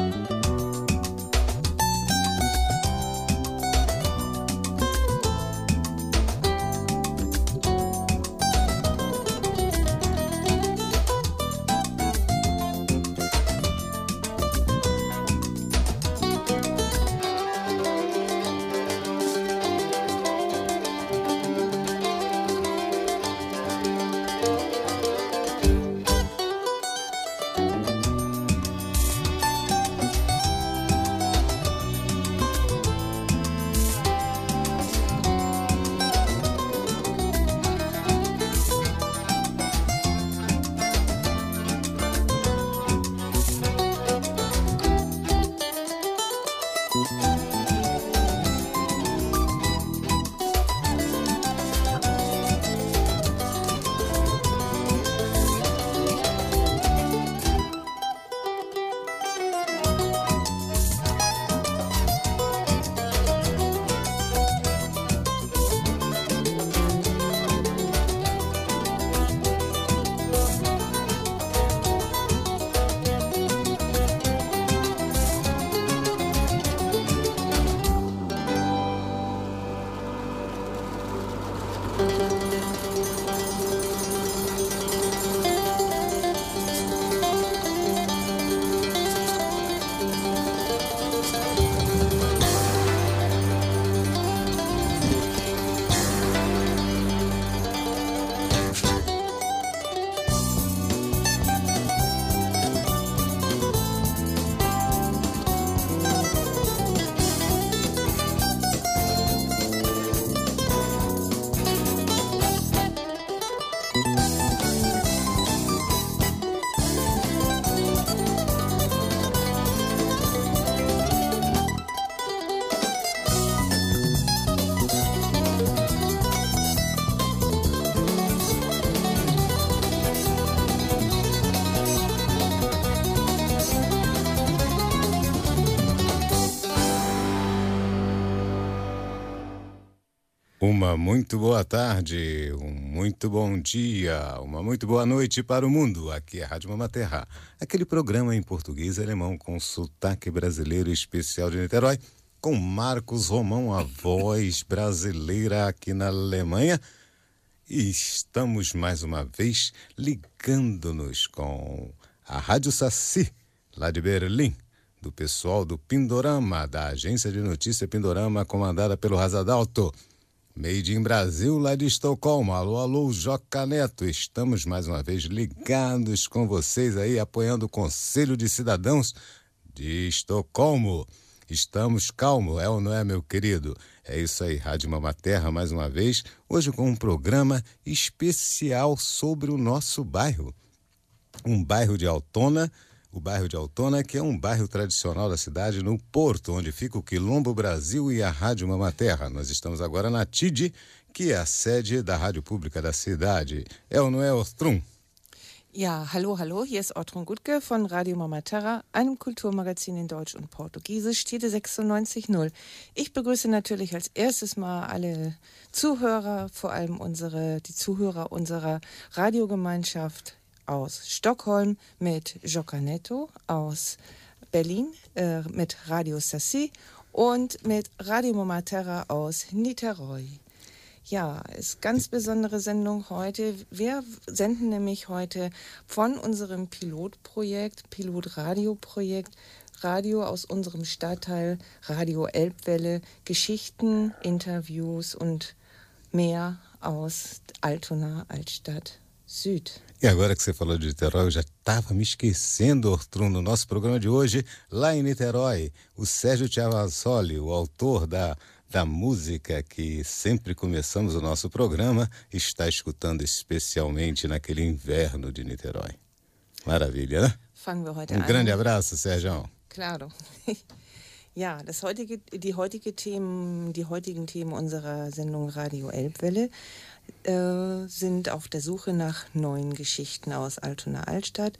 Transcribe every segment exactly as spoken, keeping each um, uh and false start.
Uma muito boa tarde, um muito bom dia, uma muito boa noite para o mundo. Aqui é a Rádio Mama Terra, aquele programa em português e alemão com sotaque brasileiro especial de Niterói, com Marcos Romão, a voz brasileira aqui na Alemanha. E estamos mais uma vez ligando-nos com a Rádio Saci, lá de Berlim, do pessoal do Pindorama, da agência de notícia Pindorama, comandada pelo Razadalto. Made in Brasil, lá de Estocolmo. Alô, alô, Joca Neto. Estamos mais uma vez ligados com vocês aí, apoiando o Conselho de Cidadãos de Estocolmo. Estamos calmos, é ou não é, meu querido? É isso aí, Rádio Mama Terra, mais uma vez, hoje com um programa especial sobre o nosso bairro. Um bairro de Altona, o bairro de Altona, que é um bairro tradicional da cidade, no Porto, onde fica o Quilombo Brasil e a Rádio Mama Terra. Nós estamos agora na T I D, que é a sede da rádio pública da cidade. É ou não é, Ortrun? Ja, hallo, hallo, hier ist Ortrun Gutke von Radio Mama Terra, einem Kulturmagazin in Deutsch und Portugiesisch, Tide sechsundneunzig null. Ich begrüße natürlich als erstes mal alle Zuhörer, vor allem unsere, die Zuhörer unserer Radiogemeinschaft aus Stockholm mit Joca Neto, aus Berlin äh, mit Radio Saci und mit Radio Mama Terra aus Niterói. Ja, ist ganz besondere Sendung heute. Wir senden nämlich heute von unserem Pilotprojekt, Pilotradioprojekt, Radio aus unserem Stadtteil, Radio Elbwelle, Geschichten, Interviews und mehr aus Altona, Altstadt Süd. E agora que você falou de Niterói, eu já estava me esquecendo, Ortrun, no nosso programa de hoje, lá em Niterói, o Sérgio Chiavazzoli, o autor da, da música que sempre começamos o nosso programa, está escutando especialmente naquele inverno de Niterói. Maravilha, né? Fangen wir heute um an. grande abraço, Sérgio. Claro. Ja, das heutige, die, heutige Themen, die heutigen Themen unserer Sendung Radio Elbwelle äh, sind auf der Suche nach neuen Geschichten aus Altona Altstadt.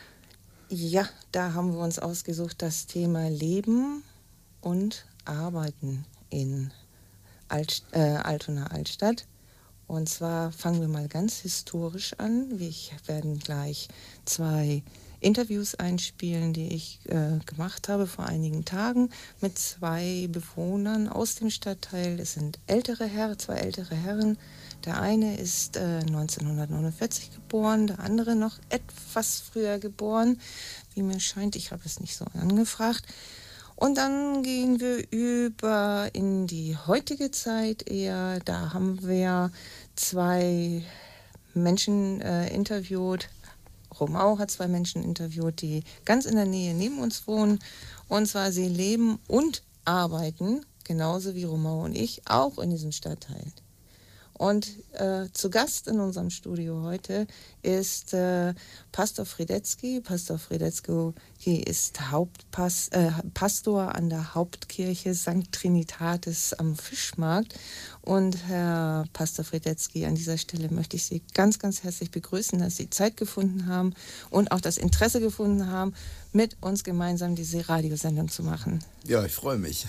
Ja, da haben wir uns ausgesucht das Thema Leben und Arbeiten in Alt, äh, Altona Altstadt. Und zwar fangen wir mal ganz historisch an. Wir werden gleich zwei Interviews einspielen, die ich äh, gemacht habe vor einigen Tagen mit zwei Bewohnern aus dem Stadtteil. Es sind ältere Herren, zwei ältere Herren. Der eine ist äh, neunzehnhundertneunundvierzig geboren, der andere noch etwas früher geboren. Wie mir scheint, ich habe es nicht so angefragt. Und dann gehen wir über in die heutige Zeit eher. Da haben wir zwei Menschen äh, interviewt. Romau hat zwei Menschen interviewt, die ganz in der Nähe neben uns wohnen. Und zwar sie leben und arbeiten, genauso wie Romau und ich, auch in diesem Stadtteil. Und äh, zu Gast in unserem Studio heute ist äh, Pastor Friedetzky. Pastor Friedetzky ist Hauptpas- äh, Pastor an der Hauptkirche Sankt Trinitatis am Fischmarkt. Und Herr Pastor Friedetzky, an dieser Stelle möchte ich Sie ganz, ganz herzlich begrüßen, dass Sie Zeit gefunden haben und auch das Interesse gefunden haben, mit uns gemeinsam diese Radiosendung zu machen. Ja, ich freue mich.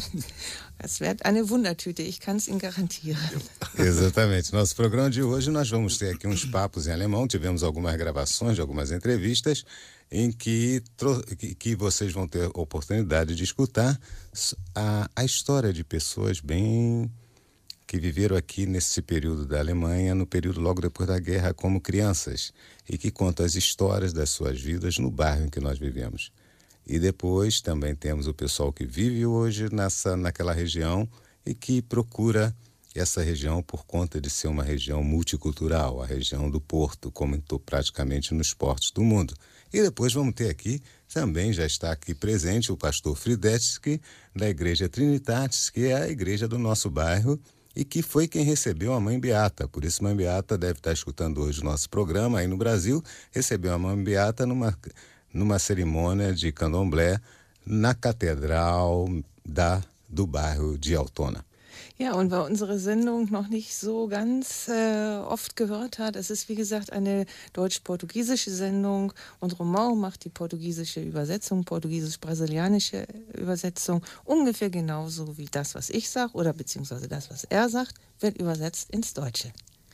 Es wird eine Wundertüte, ich kann es Ihnen garantieren. Exatamente. Nosso programa de hoje nós vamos ter aqui uns papos em alemão. Tivemos algumas gravações de algumas entrevistas em que, que, que vocês vão ter oportunidade de escutar a, a história de pessoas bem que viveram aqui nesse período da Alemanha, no período logo depois da guerra, como crianças, e que contam as histórias das suas vidas no bairro em que nós vivemos. E depois também temos o pessoal que vive hoje nessa, naquela região e que procura essa região por conta de ser uma região multicultural, a região do Porto, como estou praticamente nos portos do mundo. E depois vamos ter aqui, também já está aqui presente, o pastor Friedetzky, da Igreja Trinitatis, que é a igreja do nosso bairro, e que foi quem recebeu a Mãe Beata. Por isso, Mãe Beata deve estar escutando hoje o nosso programa aí no Brasil, recebeu a Mãe Beata numa, numa cerimônia de candomblé na Catedral da, do bairro de Altona. Ja, und wer unsere Sendung noch nicht so ganz äh, oft gehört hat, es ist wie gesagt eine deutsch-portugiesische Sendung und Romau macht die portugiesische Übersetzung, portugiesisch-brasilianische Übersetzung, ungefähr genauso wie das, was ich sage oder beziehungsweise das, was er sagt, wird übersetzt ins Deutsche.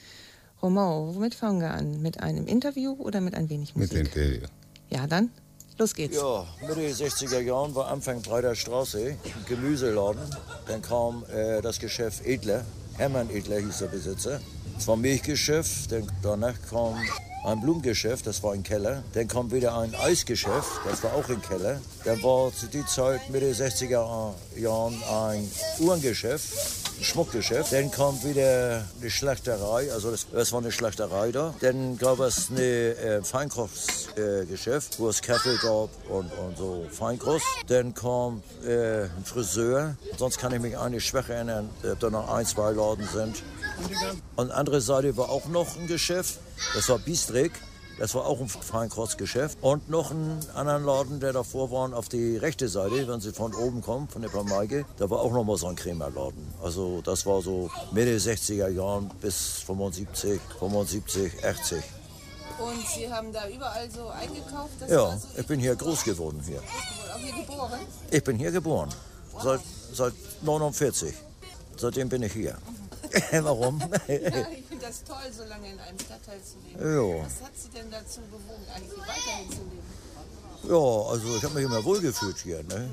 Romau, womit fangen wir an? Mit einem Interview oder mit ein wenig Musik? Mit Interview. Ja, dann los geht's. Ja, Mitte der sechziger Jahren war Anfang Breiter Straße, ein Gemüseladen. Dann kam äh, das Geschäft Edler, Hermann Edler hieß der Besitzer. Das war ein Milchgeschäft, dann danach kam ein Blumengeschäft, das war im Keller. Dann kam wieder ein Eisgeschäft, das war auch im Keller. Dann war zu der Zeit, Mitte der sechziger Jahren, ein Uhrengeschäft, ein Schmuckgeschäft. Dann kam wieder eine Schlachterei, also das, das war eine Schlachterei da. Dann gab es ein äh, Feinkochsgeschäft, äh, wo es Kaffee gab und, und so Feinkost. Dann kam äh, ein Friseur, sonst kann ich mich eigentlich schwach erinnern, ob da noch ein, zwei Laden sind. An der anderen Seite war auch noch ein Geschäft, das war Bistrik, das war auch ein Feinkostgeschäft. Und noch einen anderen Laden, der davor war, auf die rechte Seite, wenn Sie von oben kommen, von der Pamaike, da war auch noch mal so ein Krämerladen. Also das war so Mitte sechziger Jahren bis fünfundsiebzig, fünfundsiebzig, achtzig. Und Sie haben da überall so eingekauft? Das Ja, war so ich bin hier groß geworden hier. auch hier geboren? Ich bin hier geboren, seit, seit neunundvierzig. Seitdem bin ich hier. Warum? Ja, ich finde das toll, so lange in einem Stadtteil zu leben. Ja. Was hat Sie denn dazu bewogen, eigentlich weiterhin zu leben? Ja, also ich habe mich immer wohlgefühlt hier. Ne?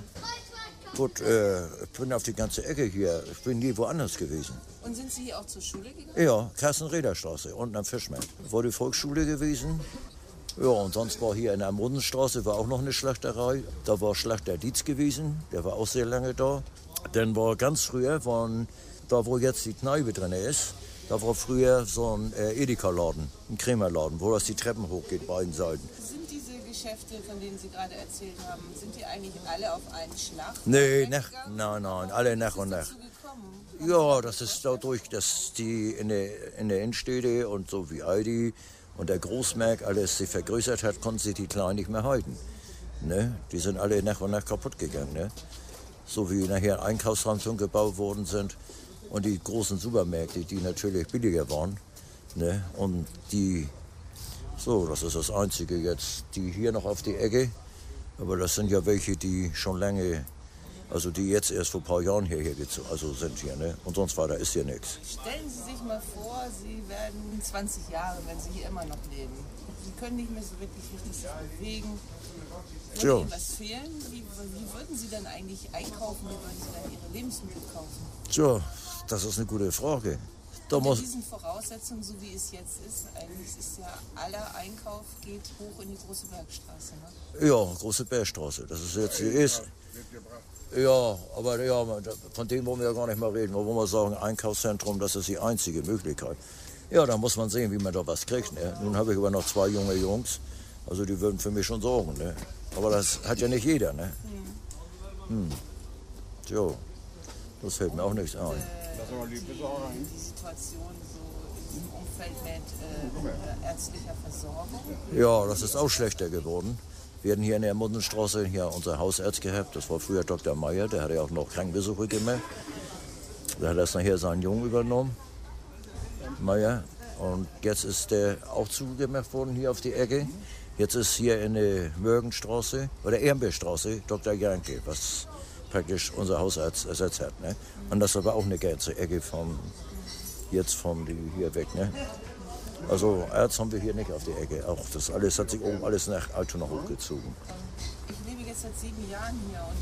Gut, äh, ich bin auf die ganze Ecke hier. Ich bin nie woanders gewesen. Und sind Sie hier auch zur Schule gegangen? Ja, Kersten-Räder-Straße, unten am Fischmarkt. War die Volksschule gewesen. Ja, und sonst war hier in der Mundenstraße war auch noch eine Schlachterei. Da war Schlachter Dietz gewesen, der war auch sehr lange da. Dann war ganz früher, waren, da wo jetzt die Kneipe drin ist, da war früher so ein äh, Edeka-Laden, ein Krämerladen, wo das die Treppen hochgeht, beiden Seiten. Sind diese Geschäfte, von denen Sie gerade erzählt haben, sind die eigentlich alle auf einen Schlag? Nee, nach, nein, nein, alle nach und nach. Gekommen? Ja, das ist dadurch, dass die in der, in der Innenstädte und so wie Aldi und der Großmarkt alles sich vergrößert hat, konnten sie die Kleinen nicht mehr halten. Ne? Die sind alle nach und nach kaputt gegangen. Ne? So wie nachher Einkaufsraum gebaut worden sind und die großen Supermärkte, die natürlich billiger waren. Ne? Und die, so, das ist das Einzige jetzt, die hier noch auf die Ecke. Aber das sind ja welche, die schon lange Also die jetzt erst vor ein paar Jahren hierher gezogen, also sind hier, ne? Und sonst weiter ist hier nichts. Stellen Sie sich mal vor, Sie werden zwanzig Jahre, wenn Sie hier immer noch leben. Sie können nicht mehr so wirklich richtig sich bewegen. Würde Ihnen was fehlen? Wie, wie würden Sie dann eigentlich einkaufen? Wie würden Sie dann Ihre Lebensmittel kaufen? Tja, das ist eine gute Frage. Da Unter muss diesen Voraussetzungen, so wie es jetzt ist, eigentlich ist ja aller Einkauf geht hoch in die Große Bergstraße, ne? Ja, Große Bergstraße, das ist jetzt hier ist. Ja, aber ja, von dem wollen wir ja gar nicht mal reden. Wir wollen mal sagen, Einkaufszentrum, das ist die einzige Möglichkeit. Ja, da muss man sehen, wie man da was kriegt. Ne? Nun habe ich aber noch zwei junge Jungs, also die würden für mich schon sorgen. Ne? Aber das hat ja nicht jeder. Ne? Hm. Tja, das fällt mir auch nichts ein. Die, die Situation so im Umfeld mit äh, ärztlicher Versorgung? Ja, das ist auch schlechter geworden. Wir hatten hier in der Mundenstraße hier unser Hausarzt gehabt, das war früher Doktor Meier, der hatte ja auch noch Krankenbesuche gemacht. Der hat das nachher seinen Jungen übernommen, Meier. Und jetzt ist der auch zugemacht worden hier auf die Ecke. Jetzt ist hier in der Mörgenstraße oder Ehrenbergstraße Doktor Janke, was praktisch unser Hausarzt ersetzt hat. Ne? Und das ist aber auch eine ganze Ecke vom, jetzt vom hier weg. Ne? Also Arzt haben wir hier nicht auf die Ecke. Auch das alles hat sich oben alles nach Altona hochgezogen. Ich lebe jetzt seit sieben Jahren hier und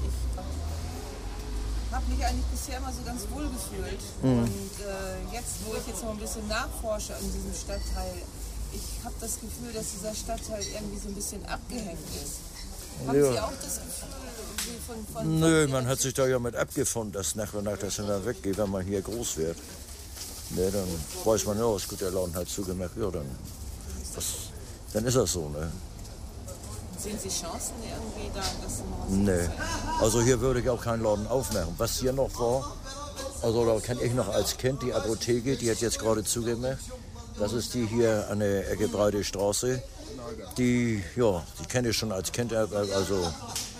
ich habe mich eigentlich bisher immer so ganz wohl gefühlt. Mhm. Und äh, jetzt, wo ich jetzt noch ein bisschen nachforsche in diesem Stadtteil, ich habe das Gefühl, dass dieser Stadtteil irgendwie so ein bisschen abgehängt ist. Haben Ja. Sie auch das Gefühl? Von, von, Nö, von man hat sich da ja mit abgefunden, dass nach und nach das dann weggeht, wenn man hier groß wird. Ne, dann weiß man ja, ist gut, der Laden hat zugemacht, ja, dann, das, dann ist das so, ne? Sehen Sie Chancen irgendwie da, dass Sie noch was Nee, also hier würde ich auch keinen Laden aufmachen. Was hier noch war, also da kenne ich noch als Kind die Apotheke, die hat jetzt gerade zugemacht. Das ist die hier an der Ecke Breite Straße. Die, ja, die kenne ich schon als Kind, also,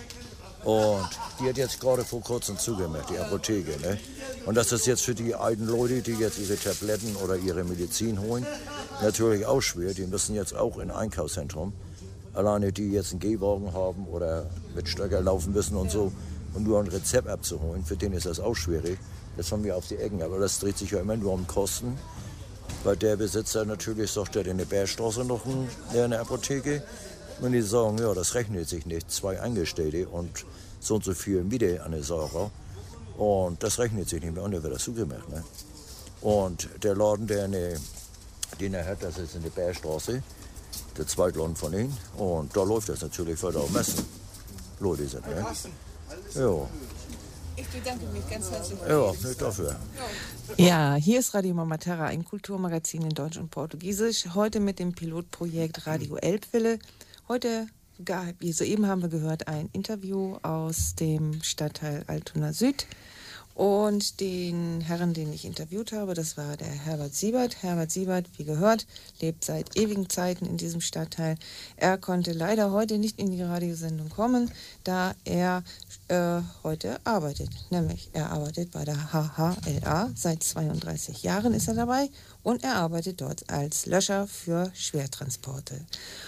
und die hat jetzt gerade vor kurzem zugemacht, die Apotheke, ne? Und das ist jetzt für die alten Leute, die jetzt ihre Tabletten oder ihre Medizin holen, natürlich auch schwer. Die müssen jetzt auch in ein Einkaufszentrum. Alleine die jetzt einen Gehwagen haben oder mit Stöcker laufen müssen und so. Und nur ein Rezept abzuholen, für den ist das auch schwierig. Das haben wir auf die Ecken. Aber das dreht sich ja immer nur um Kosten. Weil der Besitzer natürlich sagt, der hat in der Bergstraße noch eine Apotheke. Und die sagen, ja, das rechnet sich nicht. Zwei Angestellte und so und so viel Miete an der Sache. Und das rechnet sich nicht mehr und dann wird das zugemacht. Ne? Und der Laden, der eine, den er hat, das ist in der Bergstraße, der Zweitladen von ihm. Und da läuft das natürlich, weil da auch Messen Leute sind. Ne? Ja. Ich bedanke mich ganz herzlich. Ja, nicht dafür. Ja, hier ist Radio Mama Terra, ein Kulturmagazin in Deutsch und Portugiesisch. Heute mit dem Pilotprojekt Radio Elbwille. Heute, wie soeben haben wir gehört, ein Interview aus dem Stadtteil Altona Süd. Und den Herrn, den ich interviewt habe, das war der Herbert Siebert. Herbert Siebert, wie gehört, lebt seit ewigen Zeiten in diesem Stadtteil. Er konnte leider heute nicht in die Radiosendung kommen, da er äh, heute arbeitet. Nämlich, er arbeitet bei der H H L A. Seit zweiunddreißig Jahren ist er dabei und er arbeitet dort als Löscher für Schwertransporte.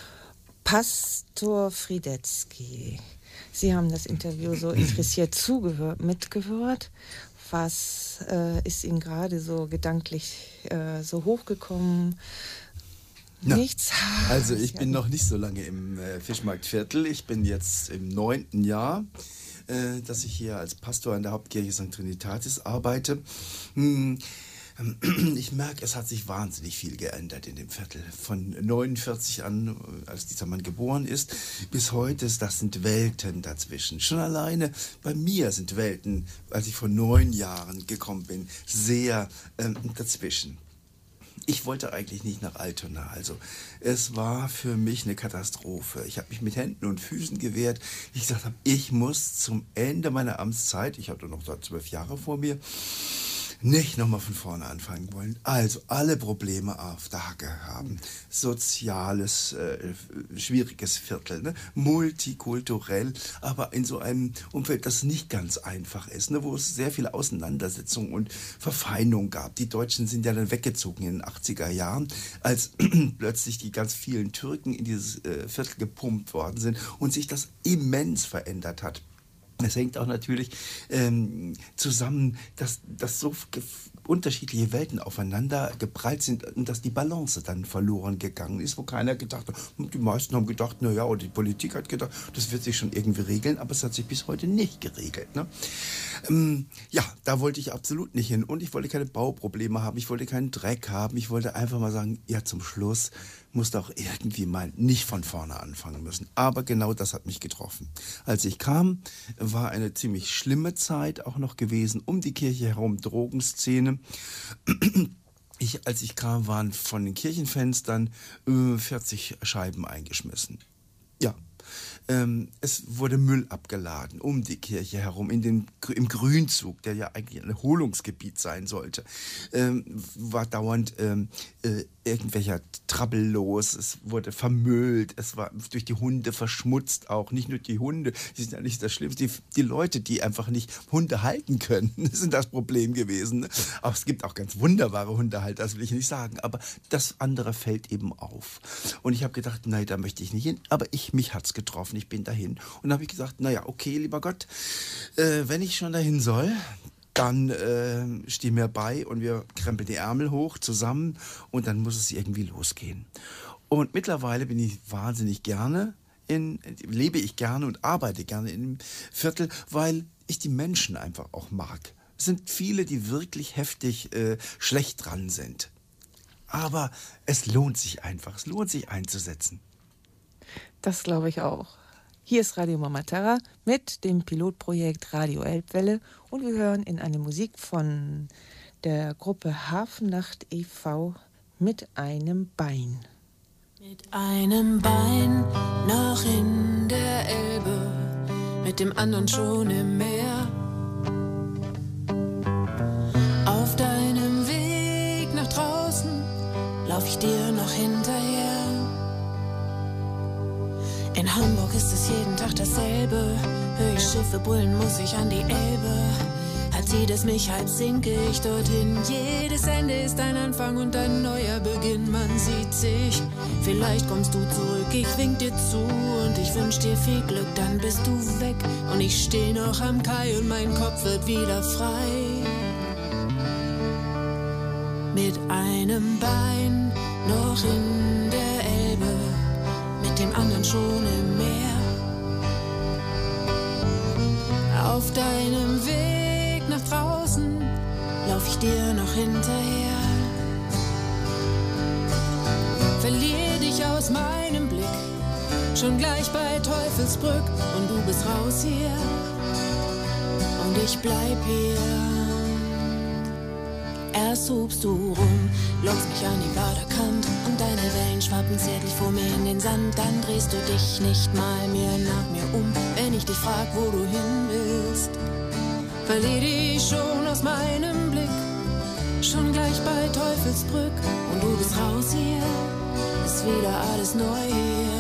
Pastor Friedetzky. Sie haben das Interview so interessiert zugehört, mitgehört. Was äh, ist Ihnen gerade so gedanklich äh, so hochgekommen? Na, Nichts? Also ich bin noch nicht so lange im äh, Fischmarktviertel. Ich bin jetzt im neunten Jahr, äh, dass ich hier als Pastor an der Hauptkirche Sankt Trinitatis arbeite. Hm. Ich merke, es hat sich wahnsinnig viel geändert in dem Viertel. Von neunundvierzig an, als dieser Mann geboren ist, bis heute, das sind Welten dazwischen. Schon alleine bei mir sind Welten, als ich vor neun Jahren gekommen bin, sehr ähm, dazwischen. Ich wollte eigentlich nicht nach Altona, also es war für mich eine Katastrophe. Ich habe mich mit Händen und Füßen gewehrt. Ich gesagt habe, ich muss zum Ende meiner Amtszeit, ich hatte noch zwölf Jahre vor mir, nicht nochmal von vorne anfangen wollen. Also alle Probleme auf der Hacke haben. Soziales, äh, schwieriges Viertel, ne? Multikulturell, aber in so einem Umfeld, das nicht ganz einfach ist, ne? Wo es sehr viele Auseinandersetzungen und Verfeindungen gab. Die Deutschen sind ja dann weggezogen in den achtziger Jahren, als plötzlich die ganz vielen Türken in dieses äh, Viertel gepumpt worden sind und sich das immens verändert hat. Es hängt auch natürlich ähm, zusammen, dass, dass so unterschiedliche Welten aufeinander geprallt sind und dass die Balance dann verloren gegangen ist, wo keiner gedacht hat, die meisten haben gedacht, naja, oder die Politik hat gedacht, das wird sich schon irgendwie regeln, aber es hat sich bis heute nicht geregelt. Ne? Ähm, ja, da wollte ich absolut nicht hin und ich wollte keine Bauprobleme haben, ich wollte keinen Dreck haben, ich wollte einfach mal sagen, ja, zum Schluss musste auch irgendwie mal nicht von vorne anfangen müssen. Aber genau das hat mich getroffen. Als ich kam, war eine ziemlich schlimme Zeit auch noch gewesen, um die Kirche herum, Drogenszene. Ich, als ich kam, waren von den Kirchenfenstern äh, vierzig Scheiben eingeschmissen. Ja. Ähm, es wurde Müll abgeladen um die Kirche herum, in den, im Grünzug, der ja eigentlich ein Erholungsgebiet sein sollte, ähm, war dauernd ähm, äh, irgendwelcher Trouble los, es wurde vermüllt, es war durch die Hunde verschmutzt auch, nicht nur die Hunde, die sind ja nicht das Schlimmste, die, die Leute, die einfach nicht Hunde halten können, sind das Problem gewesen. Ne? Aber es gibt auch ganz wunderbare Hundehalter, das will ich nicht sagen, aber das andere fällt eben auf. Und ich habe gedacht, nein, da möchte ich nicht hin, aber ich, mich hat's getroffen, ich bin dahin. Und dann habe ich gesagt, naja, okay, lieber Gott, äh, wenn ich schon dahin soll, dann äh, steh mir bei und wir krempeln die Ärmel hoch zusammen und dann muss es irgendwie losgehen. Und mittlerweile bin ich wahnsinnig gerne, in, lebe ich gerne und arbeite gerne in dem Viertel, weil ich die Menschen einfach auch mag. Es sind viele, die wirklich heftig äh, schlecht dran sind. Aber es lohnt sich einfach, es lohnt sich einzusetzen. Das glaube ich auch. Hier ist Radio Mama Terra mit dem Pilotprojekt Radio Elbwelle und wir hören in eine Musik von der Gruppe Hafennacht e V mit einem Bein. Mit einem Bein noch in der Elbe, mit dem anderen schon im Meer. Auf deinem Weg nach draußen lauf ich dir noch hinterher. In Hamburg ist es jeden Tag dasselbe. Höre ich Schiffe brüllen, muss ich an die Elbe. Halb zieht es mich, halb sinke ich dorthin. Jedes Ende ist ein Anfang und ein neuer Beginn. Man sieht sich, vielleicht kommst du zurück. Ich wink dir zu und ich wünsch dir viel Glück. Dann bist du weg und ich steh noch am Kai und mein Kopf wird wieder frei. Mit einem Bein noch in der Elbe, mit dem anderen schon im Meer. Auf deinem Weg nach draußen lauf ich dir noch hinterher. Verlier dich aus meinem Blick, schon gleich bei Teufelsbrück. Und du bist raus hier und ich bleib hier. Erst hubst du rum, lockst mich an die Waderkant und deine Wellen schwappen zärtlich vor mir in den Sand. Dann drehst du dich nicht mal mehr nach mir um, wenn ich dich frag, wo du hin willst. Verlier dich schon aus meinem Blick, schon gleich bei Teufelsbrück. Und du bist raus hier, ist wieder alles neu hier.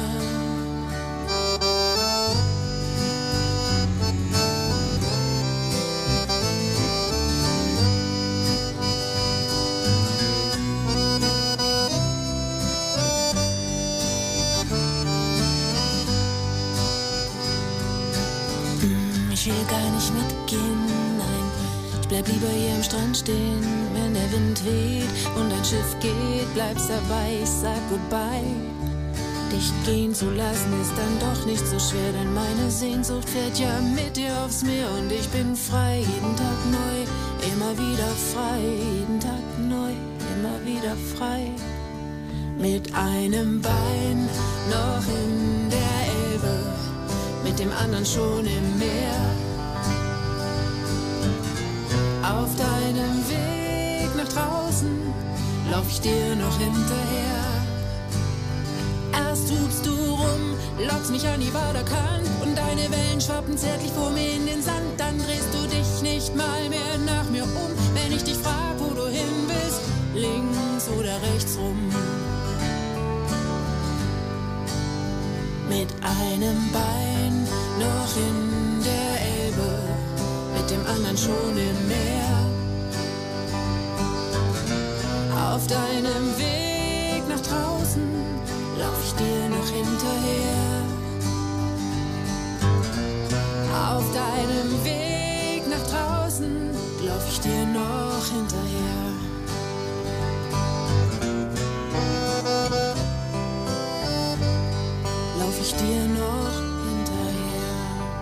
Ich will gar nicht mitgehen, nein, ich bleib lieber hier am Strand stehen. Wenn der Wind weht und ein Schiff geht, bleibst dabei, ich sag goodbye. Dich gehen zu lassen ist dann doch nicht so schwer, denn meine Sehnsucht fährt ja mit dir aufs Meer. Und ich bin frei, jeden Tag neu, immer wieder frei, jeden Tag neu, immer wieder frei. Mit einem Bein noch in der Elbe, mit dem anderen schon im Meer. Auf deinem Weg nach draußen lauf ich dir noch hinterher. Erst hubst du rum, lockst mich an die Waderkant und deine Wellen schwappen zärtlich vor mir in den Sand. Dann drehst du dich nicht mal mehr nach mir um, wenn ich dich frag, wo du hin willst, links oder rechts rum. Mit einem Bein noch in der Elbe, mit dem anderen schon im Meer. Auf deinem Weg nach draußen lauf ich dir noch hinterher. Auf deinem lauf ich dir noch hinterher. Lauf ich dir noch hinterher.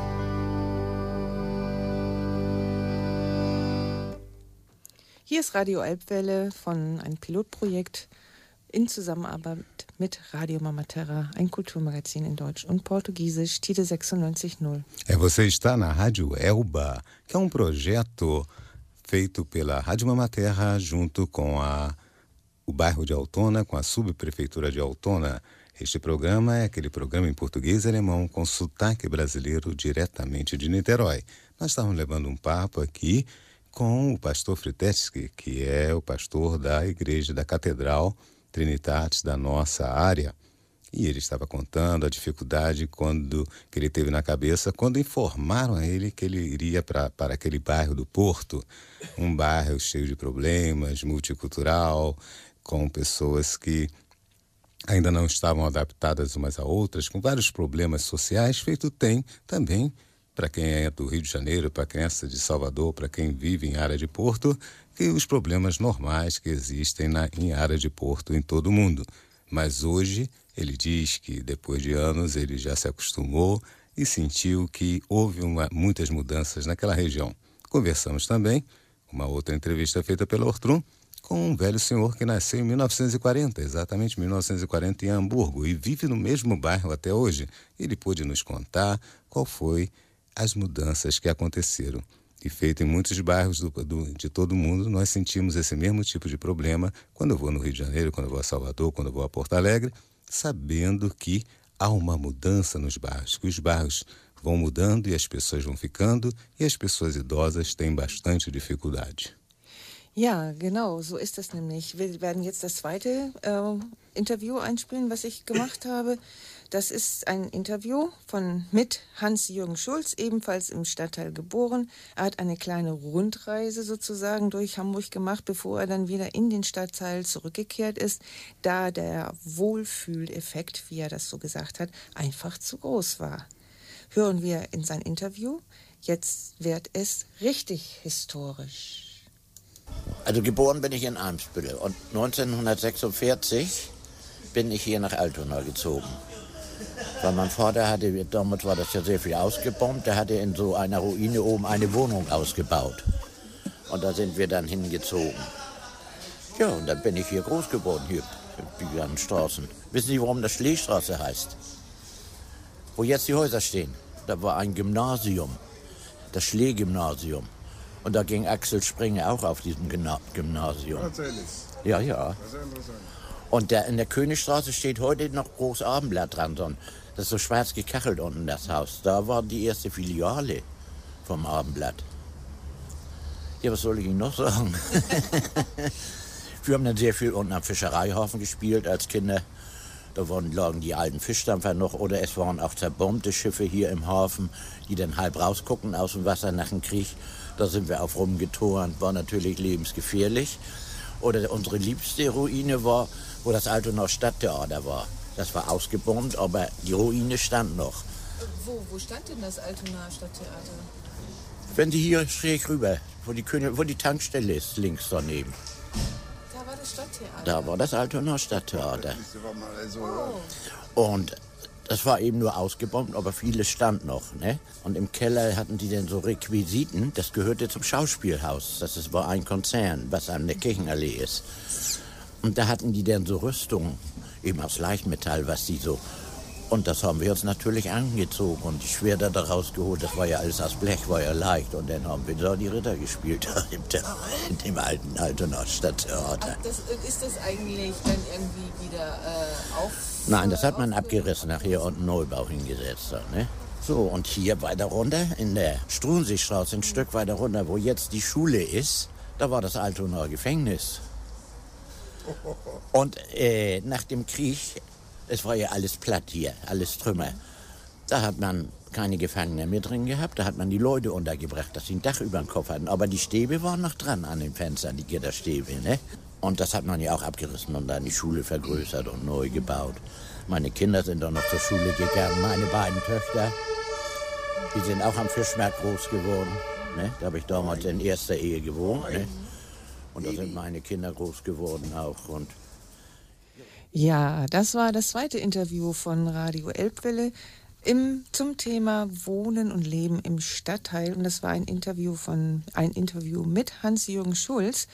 Hier ist Radio Elbwelle von einem Pilotprojekt in Zusammenarbeit mit Radio Mama Terra, ein Kulturmagazin in Deutsch und Portugiesisch, Tide sechsundneunzig null. É, você está na Rádio Elba, que é um projeto feito pela Rádio Mama Terra junto com a, o bairro de Altona, com a subprefeitura de Altona. Este programa é aquele programa em português e alemão com sotaque brasileiro diretamente de Niterói. Nós estávamos levando um papo aqui com o pastor Fritetsky, que é o pastor da igreja da Catedral Trinitatis da nossa área. E ele estava contando a dificuldade quando, que ele teve na cabeça quando informaram a ele que ele iria pra, para aquele bairro do Porto, um bairro cheio de problemas, multicultural, com pessoas que ainda não estavam adaptadas umas a outras, com vários problemas sociais. Feito tem também para quem é do Rio de Janeiro, para quem é de Salvador, para quem vive em área de Porto, que os problemas normais que existem na, em área de Porto em todo o mundo. Mas hoje ele diz que depois de anos ele já se acostumou e sentiu que houve uma, muitas mudanças naquela região. Conversamos também, uma outra entrevista feita pela Ortrum, com um velho senhor que nasceu em mil novecentos e quarenta, exatamente mil novecentos e quarenta em Hamburgo, e vive no mesmo bairro até hoje. Ele pôde nos contar qual foi as mudanças que aconteceram. E feito em muitos bairros do, do, de todo o mundo, nós sentimos esse mesmo tipo de problema quando eu vou no Rio de Janeiro, quando eu vou a Salvador, quando eu vou a Porto Alegre, sabendo que há uma mudança nos bairros, que os bairros vão mudando e as pessoas vão ficando e as pessoas idosas têm bastante dificuldade. Ja, genau, so ist das nämlich. Wir werden jetzt das zweite äh, Interview einspielen, was ich gemacht habe. Das ist ein Interview von mit Hans-Jürgen Schulz, ebenfalls im Stadtteil geboren. Er hat eine kleine Rundreise sozusagen durch Hamburg gemacht, bevor er dann wieder in den Stadtteil zurückgekehrt ist, da der Wohlfühleffekt, wie er das so gesagt hat, einfach zu groß war. Hören wir in sein Interview. Jetzt wird es richtig historisch. Also geboren bin ich in Eimsbüttel und neunzehnhundertsechsundvierzig bin ich hier nach Altona gezogen. Weil mein Vater hatte, damals war das ja sehr viel ausgebombt, der hatte in so einer Ruine oben eine Wohnung ausgebaut. Und da sind wir dann hingezogen. Ja, und dann bin ich hier groß geworden, hier, die ganzen Straßen. Wissen Sie, warum das Schleestraße heißt? Wo jetzt die Häuser stehen, da war ein Gymnasium, das Schlee-Gymnasium. Und da ging Axel Springer auch auf diesem Gymnasium. Ja, ja. Und der, in der Königstraße steht heute noch groß Abendblatt dran. Das ist so schwarz gekachelt unten, das Haus. Da war die erste Filiale vom Abendblatt. Ja, was soll ich Ihnen noch sagen? Wir haben dann sehr viel unten am Fischereihafen gespielt als Kinder. Da waren, lagen die alten Fischdampfer noch. Oder es waren auch zerbombte Schiffe hier im Hafen, die dann halb rausguckten aus dem Wasser nach dem Krieg. Da sind wir auf rumgeturnt, war natürlich lebensgefährlich. Oder unsere liebste Ruine war, wo das Altonaer Stadttheater war. Das war ausgebombt, aber die Ruine stand noch. Wo, wo stand denn das Altonaer Stadttheater? Wenn Sie hier schräg rüber, wo die, König, wo die Tankstelle ist, links daneben. Da war das Stadttheater? Da war das Altonaer Stadttheater. Oh. Und das war eben nur ausgebombt, aber vieles stand noch. Ne? Und im Keller hatten die dann so Requisiten, das gehörte zum Schauspielhaus. Das war ein Konzern, was an der Kirchenallee ist. Und da hatten die dann so Rüstungen, eben aus Leichtmetall, was die so... Und das haben wir uns natürlich angezogen und die Schwerter da rausgeholt. Das war ja alles aus Blech, war ja leicht. Und dann haben wir da die Ritter gespielt in dem alten Altonaer Stadttheater. Ach, das, ist das eigentlich dann irgendwie wieder äh, auf... Nein, das hat man abgerissen nachher und einen Neubau hingesetzt. Dann, ne? So, und hier weiter runter, in der Struenseestraße, ein Stück weiter runter, wo jetzt die Schule ist, da war das Altonaer Gefängnis. Und äh, nach dem Krieg, es war ja alles platt hier, alles Trümmer. Da hat man keine Gefangene mehr drin gehabt, da hat man die Leute untergebracht, dass sie ein Dach über den Kopf hatten. Aber die Stäbe waren noch dran an den Fenstern, die Gitterstäbe, ne? Und das hat man ja auch abgerissen und dann die Schule vergrößert und neu gebaut. Meine Kinder sind dann noch zur Schule gegangen, meine beiden Töchter, die sind auch am Fischmarkt groß geworden. Ne? Da habe ich damals in erster Ehe gewohnt. Ne? Und da sind meine Kinder groß geworden auch. Und Ja, das war das zweite Interview von Radio Elbwelle im, zum Thema Wohnen und Leben im Stadtteil. Und das war ein Interview von ein Interview mit Hans-Jürgen Schulz.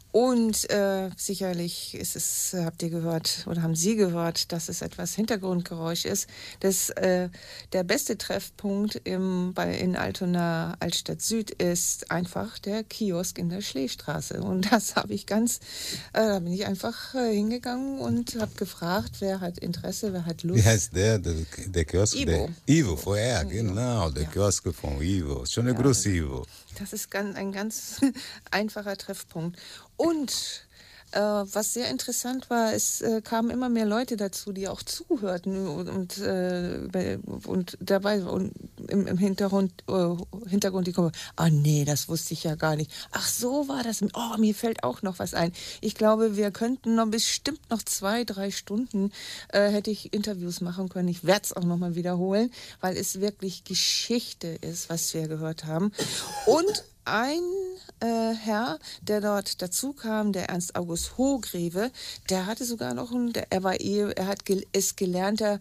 Und äh, sicherlich ist es, habt ihr gehört oder haben Sie gehört, dass es etwas Hintergrundgeräusch ist. Das, äh, der beste Treffpunkt im, bei, in Altona Altstadt Süd ist einfach der Kiosk in der Schleestraße. Und das habe ich ganz, äh, da bin ich einfach äh, hingegangen und habe gefragt, wer hat Interesse, wer hat Lust. Wie heißt der, der, der Kiosk? Ivo. Der, Ivo, vorher, genau, der Ja. Kiosk von Ivo. Schöne Ja. Grüße, Ivo. Das ist ganz, ein ganz einfacher Treffpunkt. Und äh, was sehr interessant war, es äh, kamen immer mehr Leute dazu, die auch zuhörten und, und, äh, und dabei und im, im Hintergrund, äh, Hintergrund die kommen, ah nee, das wusste ich ja gar nicht. Ach, so war das. Oh, mir fällt auch noch was ein. Ich glaube, wir könnten noch bestimmt noch zwei, drei Stunden äh, hätte ich Interviews machen können. Ich werde es auch nochmal wiederholen, weil es wirklich Geschichte ist, was wir gehört haben. Und ein äh, Herr, der dort dazu kam, der Ernst August Hohgreve, der hatte sogar noch ein, der, er war eh, er hat gel, ist gelernter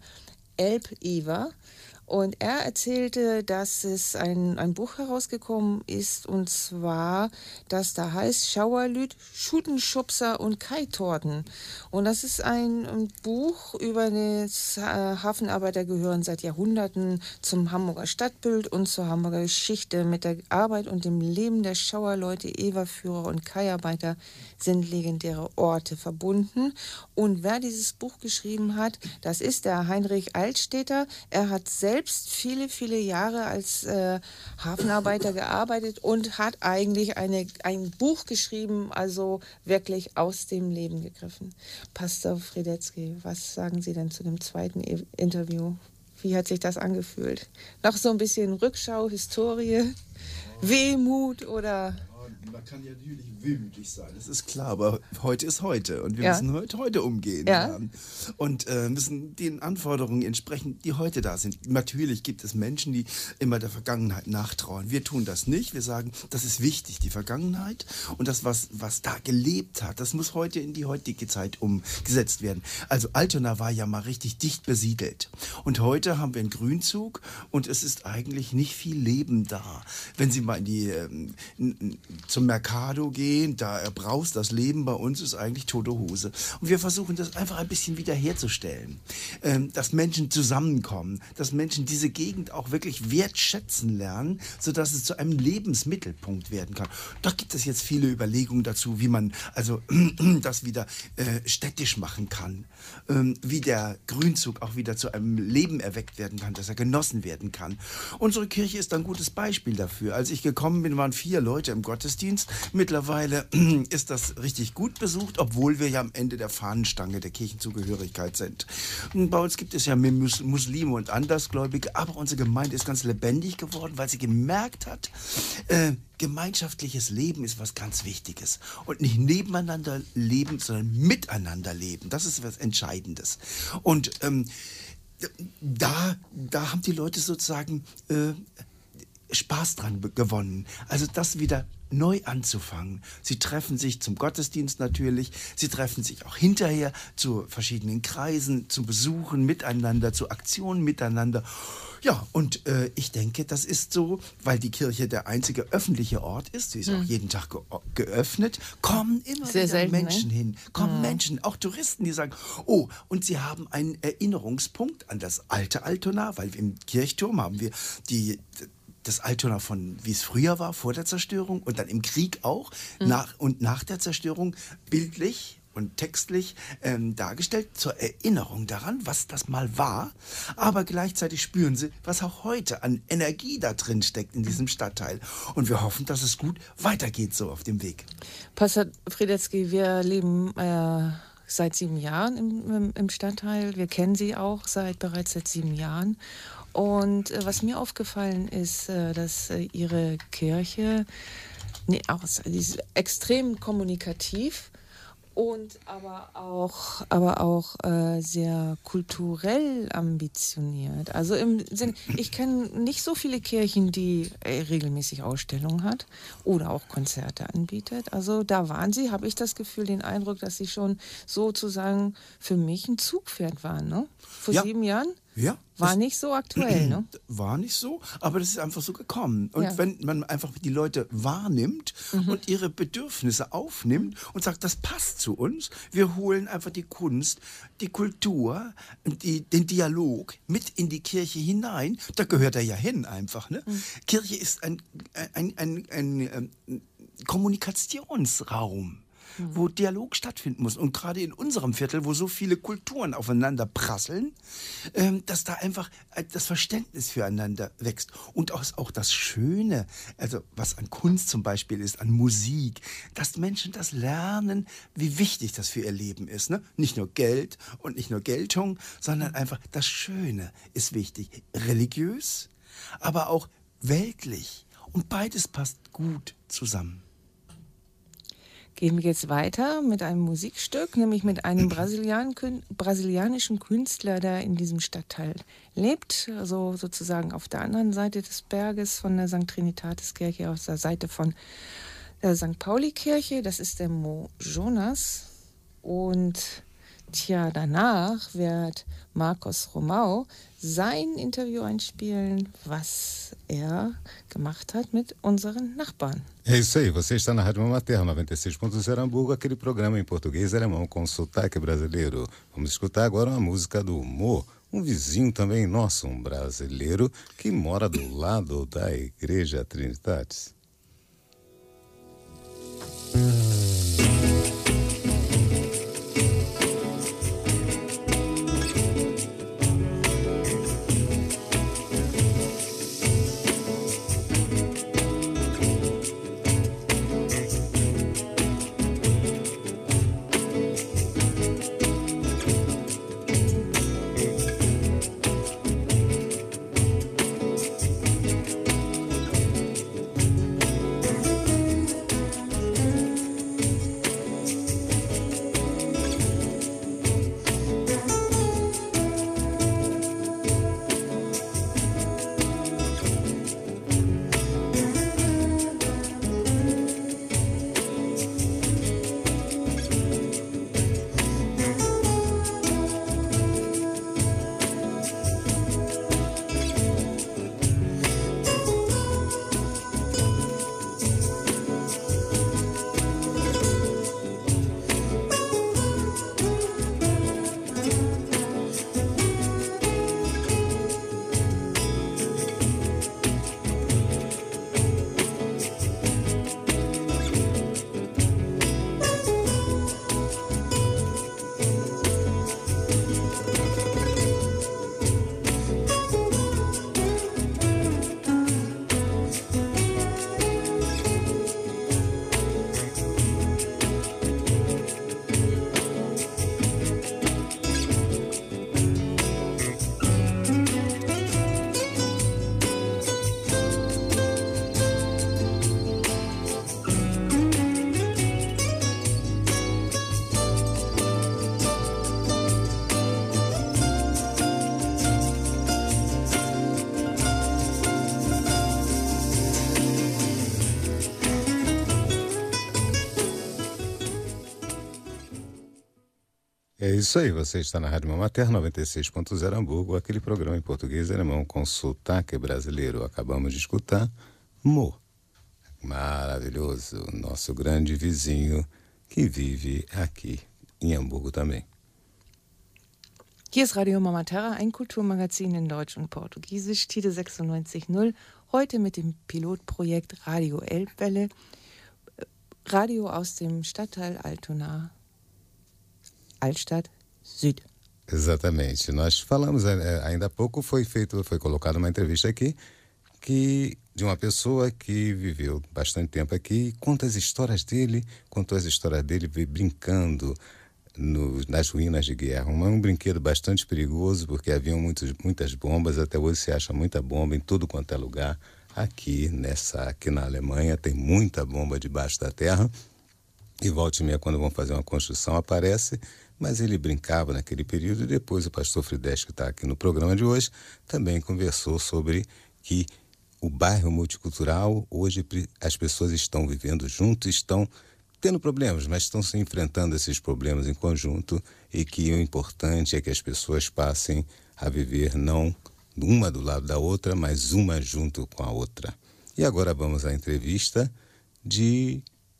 Elbever. Und er erzählte, dass es ein, ein Buch herausgekommen ist, und zwar, das da heißt Schauerlüt, Schutenschubser und Kaitorten. Und das ist ein, ein Buch über die äh, Hafenarbeiter gehören seit Jahrhunderten zum Hamburger Stadtbild und zur Hamburger Geschichte. Mit der Arbeit und dem Leben der Schauerleute, Everführer und Kaiarbeiter sind legendäre Orte verbunden. Und wer dieses Buch geschrieben hat, das ist der Heinrich Altstädter. Er hat selbst selbst viele, viele Jahre als äh, Hafenarbeiter gearbeitet und hat eigentlich eine, ein Buch geschrieben, also wirklich aus dem Leben gegriffen. Pastor Friedetzky, was sagen Sie denn zu dem zweiten e- Interview? Wie hat sich das angefühlt? Noch so ein bisschen Rückschau, Historie, Wehmut oder... Man kann ja natürlich wehmütig sein, das ist klar, aber heute ist heute und wir Ja. müssen heute, heute umgehen. Ja. Ja. Und äh, müssen den Anforderungen entsprechen, die heute da sind. Natürlich gibt es Menschen, die immer der Vergangenheit nachtrauern. Wir tun das nicht. Wir sagen, das ist wichtig, die Vergangenheit und das, was, was da gelebt hat, das muss heute in die heutige Zeit umgesetzt werden. Also Altona war ja mal richtig dicht besiedelt. Und heute haben wir einen Grünzug und es ist eigentlich nicht viel Leben da. Wenn Sie mal in die, ähm, zum Mercado gehen, da erbraust das Leben bei uns, ist eigentlich tote Hose. Und wir versuchen das einfach ein bisschen wiederherzustellen. Ähm, dass Menschen zusammenkommen, dass Menschen diese Gegend auch wirklich wertschätzen lernen, sodass es zu einem Lebensmittelpunkt werden kann. Da gibt es jetzt viele Überlegungen dazu, wie man also das wieder äh, städtisch machen kann. Ähm, wie der Grünzug auch wieder zu einem Leben erweckt werden kann, dass er genossen werden kann. Unsere Kirche ist ein gutes Beispiel dafür. Als ich gekommen bin, waren vier Leute im Gottesdienst. Mittlerweile ist das richtig gut besucht, obwohl wir ja am Ende der Fahnenstange der Kirchenzugehörigkeit sind. Bei uns gibt es ja Mus- Muslime und Andersgläubige, aber unsere Gemeinde ist ganz lebendig geworden, weil sie gemerkt hat, äh, gemeinschaftliches Leben ist was ganz Wichtiges. Und nicht nebeneinander leben, sondern miteinander leben. Das ist was Entscheidendes. Und ähm, da, da haben die Leute sozusagen äh, Spaß dran be- gewonnen. Also das wieder neu anzufangen. Sie treffen sich zum Gottesdienst natürlich, sie treffen sich auch hinterher zu verschiedenen Kreisen, zu Besuchen miteinander, zu Aktionen miteinander. Ja, und äh, ich denke, das ist so, weil die Kirche der einzige öffentliche Ort ist, sie ist auch jeden Tag ge- geöffnet, kommen immer Sehr wieder selten, Menschen ne? hin, kommen Menschen, auch Touristen, die sagen, oh, und sie haben einen Erinnerungspunkt an das alte Altona, weil im Kirchturm haben wir die das Altona von, wie es früher war, vor der Zerstörung und dann im Krieg auch, Mhm. nach und nach der Zerstörung bildlich und textlich ähm, dargestellt, zur Erinnerung daran, was das mal war. Aber gleichzeitig spüren sie, was auch heute an Energie da drin steckt in diesem Stadtteil. Und wir hoffen, dass es gut weitergeht so auf dem Weg. Pastor Friedetzky, wir leben äh, seit sieben Jahren im, im, im Stadtteil. Wir kennen Sie auch seit bereits seit sieben Jahren. Und äh, was mir aufgefallen ist, äh, dass äh, Ihre Kirche nee, auch, die ist extrem kommunikativ und aber auch, aber auch äh, sehr kulturell ambitioniert. Also im Sinn, ich kenne nicht so viele Kirchen, die äh, regelmäßig Ausstellungen hat oder auch Konzerte anbietet. Also da waren sie, habe ich das Gefühl, den Eindruck, dass sie schon sozusagen für mich ein Zugpferd waren, ne? Vor ja. sieben Jahren? Ja. War nicht so aktuell, ne? War nicht so, aber das ist einfach so gekommen. Und Ja. wenn man einfach die Leute wahrnimmt Mhm. und ihre Bedürfnisse aufnimmt und sagt, das passt zu uns, wir holen einfach die Kunst, die Kultur, die, den Dialog mit in die Kirche hinein, da gehört er ja hin einfach. Ne? Mhm. Kirche ist ein, ein, ein, ein, ein Kommunikationsraum, wo Dialog stattfinden muss. Und gerade in unserem Viertel, wo so viele Kulturen aufeinander prasseln, ähm, dass da einfach äh, das Verständnis füreinander wächst. Und auch, auch das Schöne, also was an Kunst zum Beispiel ist, an Musik, dass Menschen das lernen, wie wichtig das für ihr Leben ist. Ne? Nicht nur Geld und nicht nur Geltung, sondern einfach das Schöne ist wichtig. Religiös, aber auch weltlich. Und beides passt gut zusammen. Gehen wir jetzt weiter mit einem Musikstück, nämlich mit einem Brasilian brasilianischen Künstler, der in diesem Stadtteil lebt, also sozusagen auf der anderen Seite des Berges von der Sankt Trinitatis-Kirche, auf der Seite von der Sankt Pauli-Kirche. Das ist der Mo Jonas. Und tja, danach wird Marcos Romão sein Interview einspielen, was er gemacht hat mit unseren Nachbarn. É isso aí, você está na Rádio Mamaterra noventa e seis ponto zero Hamburgo, aquele programa em português e alemão com sotaque brasileiro. Vamos escutar agora uma música do Mo, um vizinho também nosso, um brasileiro que mora do lado da Igreja Trinitatis. É isso aí, você está na Rádio Mamaterra noventa e seis ponto zero Hamburgo, aquele programa em português e alemão com sotaque brasileiro. Acabamos de escutar Mo, maravilhoso, nosso grande vizinho que vive aqui em Hamburgo também. Hier ist Radio Mamaterra, ein Kulturmagazin in Deutsch und Portugiesisch, Tide sechsundneunzig Komma null, heute mit dem Pilotprojekt Radio Elbwelle, Radio aus dem Stadtteil Altona, Altstadt Süd. Exatamente. Nós falamos ainda há pouco, foi feito, foi colocada uma entrevista aqui que de uma pessoa que viveu bastante tempo aqui, conta as histórias dele, contou as histórias dele brincando no, nas ruínas de guerra. Um, um brinquedo bastante perigoso, porque haviam muitos, muitas bombas, até hoje se acha muita bomba em tudo quanto é lugar. Aqui, nessa, aqui na Alemanha tem muita bomba debaixo da terra. E volta e meia, quando vão fazer uma construção, aparece, mas ele brincava naquele período e depois o pastor Frides, que está aqui no programa de hoje, também conversou sobre que o bairro multicultural, hoje as pessoas estão vivendo juntos, estão tendo problemas, mas estão se enfrentando esses problemas em conjunto e que o importante é que as pessoas passem a viver não uma do lado da outra, mas uma junto com a outra. E agora vamos à entrevista de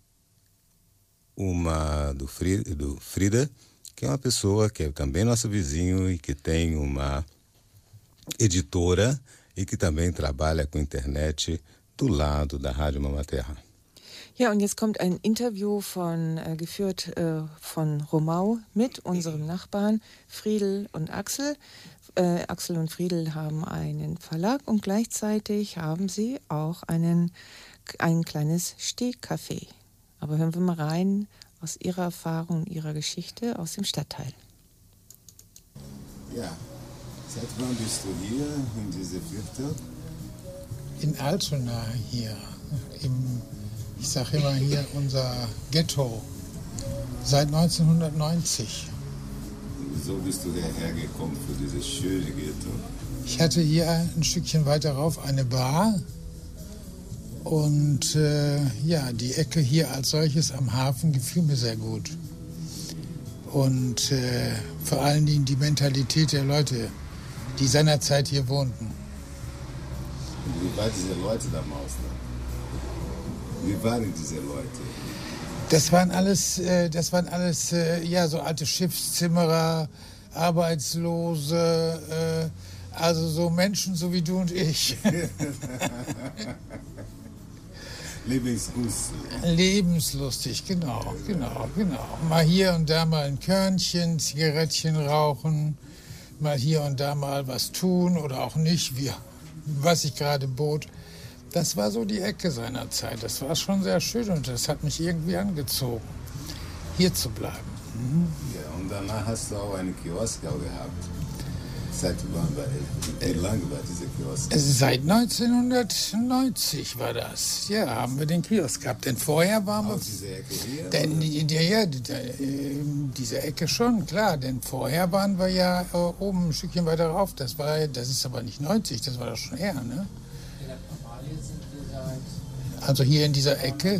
uma do, Fri, do Frida, que é uma pessoa que é também nosso vizinho e que tem uma editora e que também trabalha com internet do lado da Rádio Mama Terra. Ja, und jetzt kommt ein Interview von, äh, geführt äh, von Romau mit unserem Nachbarn Friedel und Axel. Äh, Axel und Friedel haben einen Verlag und gleichzeitig haben sie auch einen, ein kleines Stehcafé. Aber hören wir mal rein aus ihrer Erfahrung, ihrer Geschichte aus dem Stadtteil. Ja, seit wann bist du hier in diesem Viertel? In Altona hier, im, ich sage immer hier unser Ghetto, seit neunzehnhundertneunzig. Wieso bist du hierher gekommen für dieses schöne Ghetto? Ich hatte hier ein Stückchen weiter rauf eine Bar. Und äh, ja, die Ecke hier als solches am Hafen gefiel mir sehr gut. Und äh, vor allen Dingen die Mentalität der Leute, die seinerzeit hier wohnten. Und wie waren diese Leute damals? Ne? Wie waren diese Leute? Das waren alles, äh, das waren alles äh, ja, so alte Schiffszimmerer, Arbeitslose, äh, also so Menschen so wie du und ich. Lebenslustig. Lebenslustig, genau, genau, genau. Mal hier und da mal ein Körnchen, Zigarettchen rauchen, mal hier und da mal was tun oder auch nicht, wie, was sich gerade bot. Das war so die Ecke seiner Zeit. Das war schon sehr schön und das hat mich irgendwie angezogen, hier zu bleiben. Mhm. Ja, und danach hast du auch einen Kiosk gehabt. Seit wann war, wie lange war dieser Kiosk? Seit neunzehnhundertneunzig war das. Ja, haben wir den Kiosk gehabt. Denn vorher waren wir... Aus dieser Ecke hier? Denn, ja, ja, diese Ecke schon, klar. Denn vorher waren wir ja äh, oben ein Stückchen weiter rauf. Das war, das ist aber nicht neunzig, das war doch schon eher, ne? Also hier in dieser Ecke...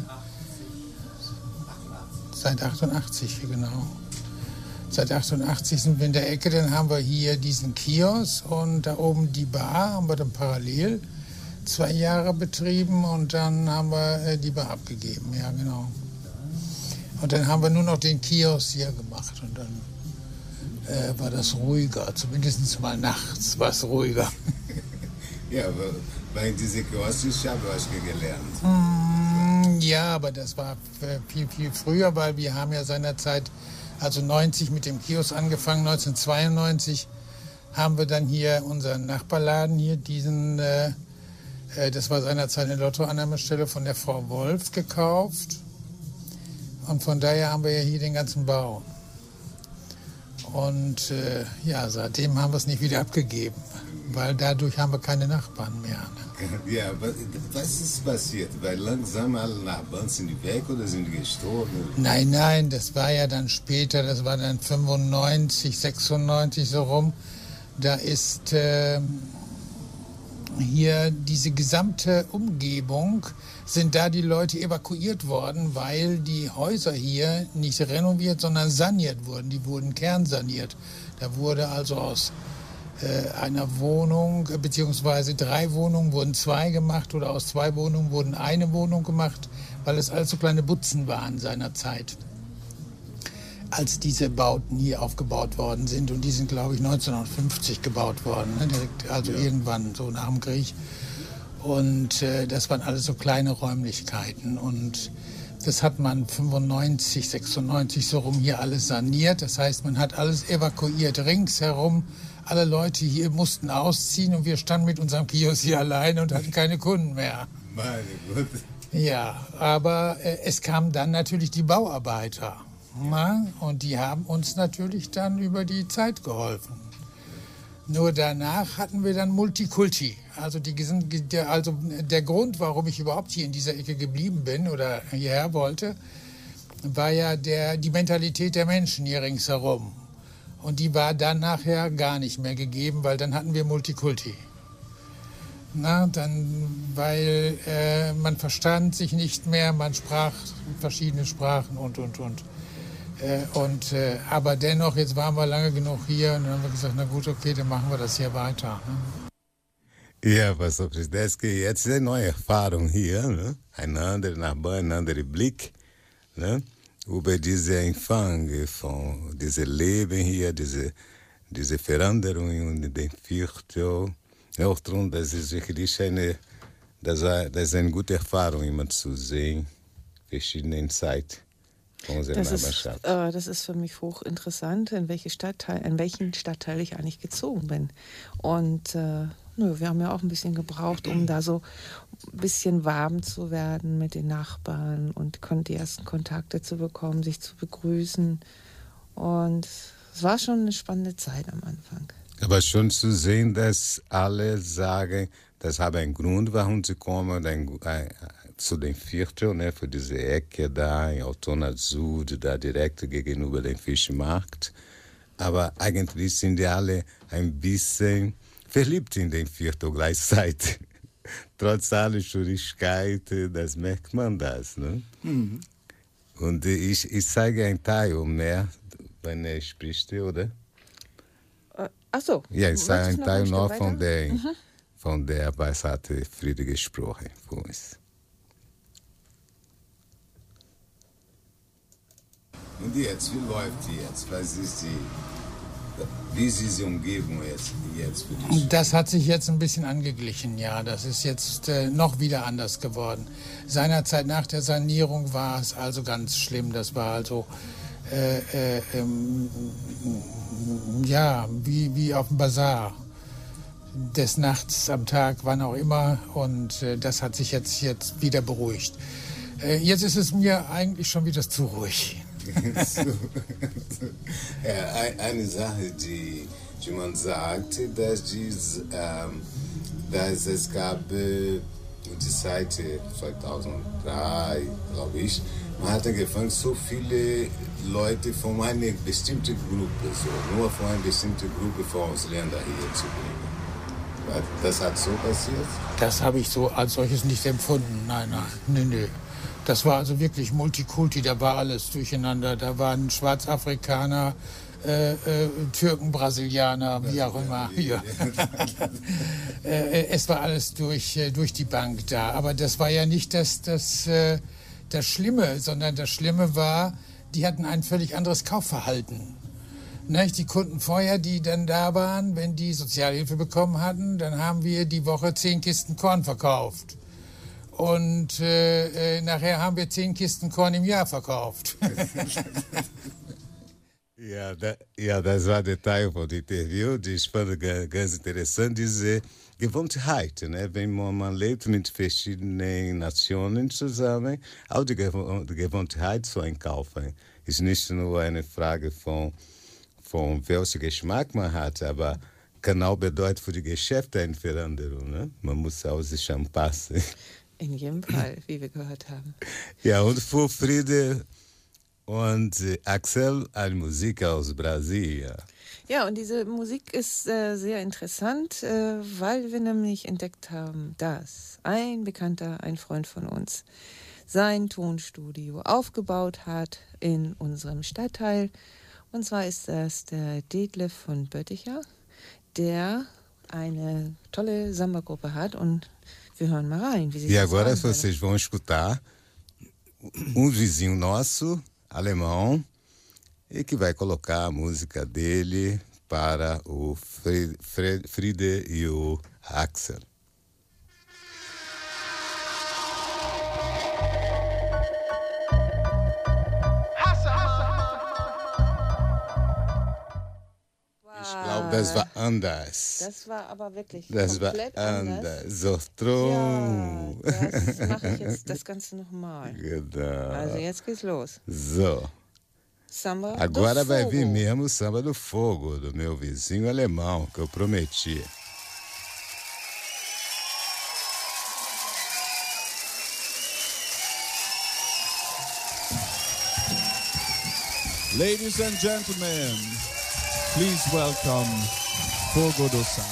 Seit achtundachtzig, genau. Seit achtundachtzig sind wir in der Ecke, dann haben wir hier diesen Kiosk und da oben die Bar haben wir dann parallel zwei Jahre betrieben und dann haben wir die Bar abgegeben, ja genau. Und dann haben wir nur noch den Kiosk hier gemacht und dann äh, war das ruhiger, zumindest mal nachts war es ruhiger. Ja, aber bei diesem Kiosk habe ich gelernt. Mm, ja, aber das war viel, viel früher, weil wir haben ja seinerzeit... Also neunzig mit dem Kiosk angefangen, neunzehnhundertzweiundneunzig haben wir dann hier unseren Nachbarladen hier, diesen, äh, äh, das war seinerzeit eine Lottoannahmestelle von der Frau Wolf gekauft. Und von daher haben wir ja hier den ganzen Bau. Und äh, ja, seitdem haben wir es nicht wieder abgegeben, weil dadurch haben wir keine Nachbarn mehr. Ne? Ja, was ist passiert? Weil langsam alle Nachbarn sind die weg oder sind die gestorben? Nein, nein, das war ja dann später, das war dann fünfundneunzig, sechsundneunzig so rum. Da ist äh, hier diese gesamte Umgebung, sind da die Leute evakuiert worden, weil die Häuser hier nicht renoviert, sondern saniert wurden. Die wurden kernsaniert. Da wurde also aus einer Wohnung, beziehungsweise drei Wohnungen wurden zwei gemacht oder aus zwei Wohnungen wurden eine Wohnung gemacht, weil es alles so kleine Butzen waren seinerzeit, als diese Bauten hier aufgebaut worden sind. Und die sind, glaube ich, neunzehnhundertfünfzig gebaut worden, ne? Direkt, also ja. Irgendwann so nach dem Krieg. Und äh, das waren alles so kleine Räumlichkeiten und das hat man fünfundneunzig, sechsundneunzig so rum hier alles saniert. Das heißt, man hat alles evakuiert ringsherum. Alle Leute hier mussten ausziehen und wir standen mit unserem Kiosk hier alleine und hatten keine Kunden mehr. Meine Güte. Ja, aber äh, es kamen dann natürlich die Bauarbeiter. Ja. Und die haben uns natürlich dann über die Zeit geholfen. Nur danach hatten wir dann Multikulti. Also, die, der, also der Grund, warum ich überhaupt hier in dieser Ecke geblieben bin oder hierher wollte, war ja der, die Mentalität der Menschen hier ringsherum. Und die war dann nachher gar nicht mehr gegeben, weil dann hatten wir Multikulti. Na, dann, weil äh, man verstand sich nicht mehr, man sprach verschiedene Sprachen und, und, und. Äh, und äh, aber dennoch, jetzt waren wir lange genug hier und dann haben wir gesagt, na gut, okay, dann machen wir das hier weiter. Ne? Ja, Pastor Przydecki, jetzt ist eine neue Erfahrung hier, ne? Ein anderer Nachbar, ein anderer Blick, ne? Über diese Empfang von diesem Leben hier, diese, diese Veränderungen in dem Viertel. Ja, auch darum, das ist wirklich eine, das, das ist eine gute Erfahrung, immer zu sehen, verschiedene Zeiten von unserer das Nachbarschaft. Ist, äh, das ist für mich hochinteressant, in, welche Stadtteil, in welchen Stadtteil ich eigentlich gezogen bin. Und äh, nö, wir haben ja auch ein bisschen gebraucht, um da so ein bisschen warm zu werden mit den Nachbarn und die ersten Kontakte zu bekommen, sich zu begrüßen. Und es war schon eine spannende Zeit am Anfang. Aber schon zu sehen, dass alle sagen, das hat einen Grund, warum sie kommen ein, ein, zu dem Viertel, ne, für diese Ecke da in Altona Süd, da direkt gegenüber dem Fischmarkt. Aber eigentlich sind die alle ein bisschen verliebt in den Viertel gleichzeitig. Trotz aller Schwierigkeit, das merkt man das. Ne? Mhm. Und ich, ich zeige einen Teil mehr, wenn er spricht, oder? Ach so. Ja, ich sage einen Teil noch von der, mhm. von der, was hat Friede gesprochen für uns. Und jetzt, wie läuft die jetzt? Was ist die, wie ist diese Umgebung jetzt, jetzt für dich? Das hat sich jetzt ein bisschen angeglichen, ja. Das ist jetzt äh, noch wieder anders geworden. Seinerzeit nach der Sanierung war es also ganz schlimm. Das war also Äh, äh, ähm, ja, wie, wie auf dem Bazar. Des Nachts, am Tag, wann auch immer. Und äh, das hat sich jetzt, jetzt wieder beruhigt. Äh, jetzt ist es mir eigentlich schon wieder zu ruhig. so. Ja, eine Sache, die, die man sagt, dass, dies, ähm, dass es gab äh, die Zeit zweitausenddrei, glaube ich, man hat angefangen, so viele Leute von einer bestimmten Gruppe, so, nur von einer bestimmten Gruppe von Ausländern hier zu bringen. Das hat so passiert? Das habe ich so als solches nicht empfunden. Nein, nein, nee, nee. Das war also wirklich Multikulti, da war alles durcheinander. Da waren Schwarzafrikaner, äh, äh, Türken, Brasilianer, wie auch immer. Ja. äh, es war alles durch, äh, durch die Bank da. Aber das war ja nicht das, das, äh, das Schlimme, sondern das Schlimme war, die hatten ein völlig anderes Kaufverhalten. Nicht? Die Kunden vorher, die dann da waren, wenn die Sozialhilfe bekommen hatten, dann haben wir die Woche zehn Kisten Korn verkauft. Und äh, äh, nachher haben wir zehn Kisten Korn im Jahr verkauft. ja, da, ja, das war der Teil von dem Interview. Ich fand ganz interessant, diese Gewohnheit. Ne? Wenn man, man lebt mit verschiedenen Nationen zusammen, auch die, die Gewohnheit zu einkaufen ist nicht nur eine Frage von, von welchem Geschmack man hat, aber kann auch bedeuten für die Geschäfte eine Veränderung. Ne? Man muss auch sich anpassen. In jedem Fall, wie wir gehört haben. Ja, und für Friede und Axel eine Musik aus Brasilien. Ja, und diese Musik ist äh, sehr interessant, äh, weil wir nämlich entdeckt haben, dass ein Bekannter, ein Freund von uns, sein Tonstudio aufgebaut hat in unserem Stadtteil. Und zwar ist das der Detlef von Bötticher, der eine tolle Samba-Gruppe hat und wir hören mal rein, wie sie E agora vocês vão escutar um vizinho nosso, alemão, e que vai colocar a música dele para o Friede e o Axel. Ich glaube, das war anders. Das war aber wirklich das komplett war anders. anders. So strong. Ja, das mache ich jetzt das Ganze nochmal. Genau. Also jetzt geht's los. So. Samba Agora do vai Fogo. vir mesmo o samba do fogo, do meu vizinho alemão, que eu prometi. Ladies and gentlemen, please welcome Fogo-do-Sam.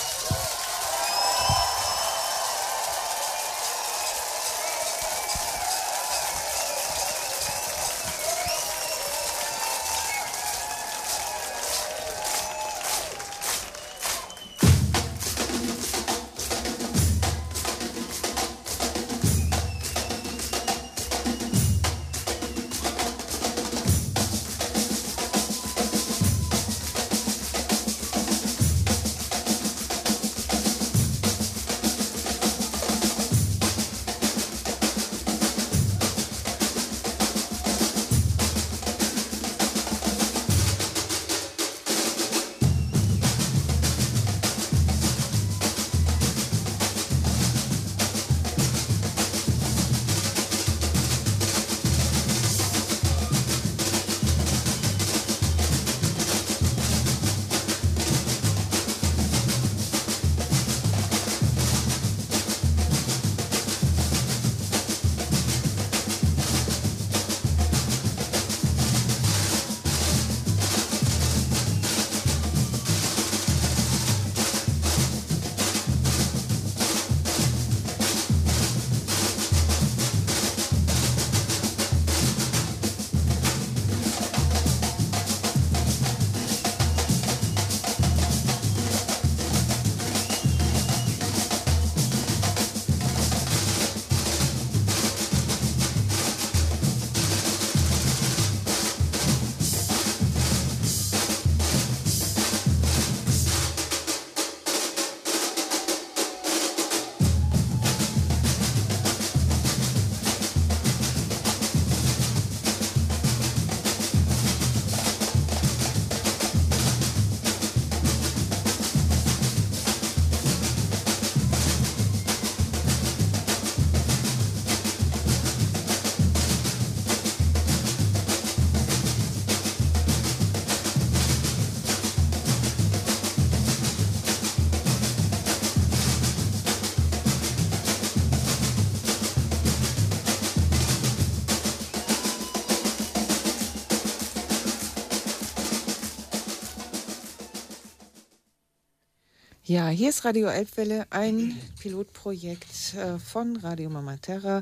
Ja, hier ist Radio Elbwelle, ein Pilotprojekt äh, von Radio Mama Terra.